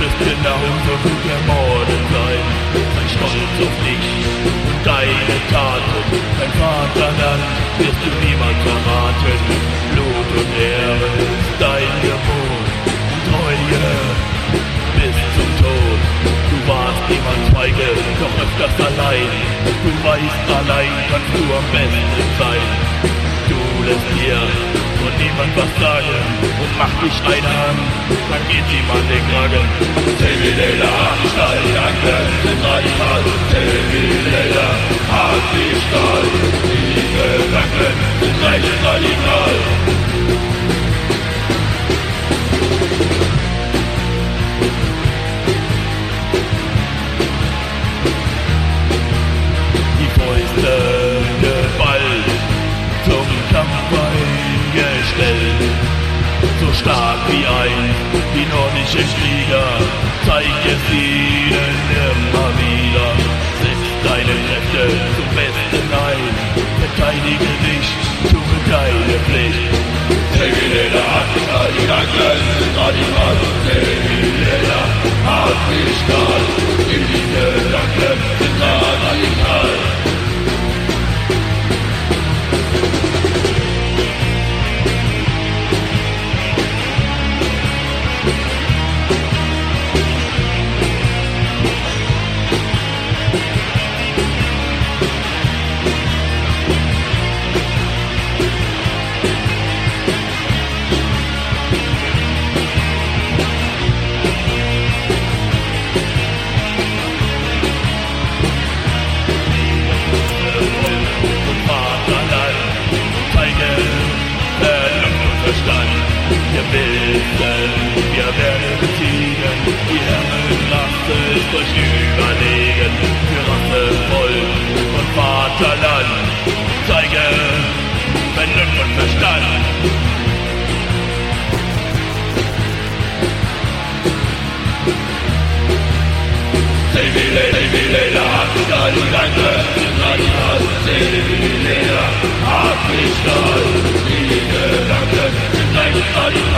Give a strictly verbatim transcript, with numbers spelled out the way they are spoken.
wirst genauso gut ermordet sein. Sei stolz auf dich und deine Taten. Dein Vaterland wirst du niemand verraten. Blut und Ehre ist dein Gebot. Treue bis zum Tod. Du warst niemand Feige, doch öfters allein. Du weißt, allein kannst du am besten sein. Du lässt dir von niemand was sagen und mach dich einer an, dann geht niemand den Kragen. Tevilela, Stahl, Danke, sind radikal. Tevilela, hart wie Stahl. Die Gedanken sind recht radikal. Die Fäuste geballt, zum Kampf eingestellt. So stark wie ein, die nordische Krieger, zeig es ihnen immer wieder. Setz deine Kräfte zum Besten ein, verteidige dich, tue deine Pflicht. Tevilela, Stahl, die Danken sind radikal. Tevilela, hart wie Stahl, die Gedanken sind radikal. Wir wissen, wir werden besiegen, die Herrenrasse ist euch überlegen. Für Rasse, Volk und Vaterland zeige Vernunft und Verstand. Tevilela, Stahl, die Danke, radikal. Tevilela, hart wie Stahl, die Gedanken sind leicht radikal.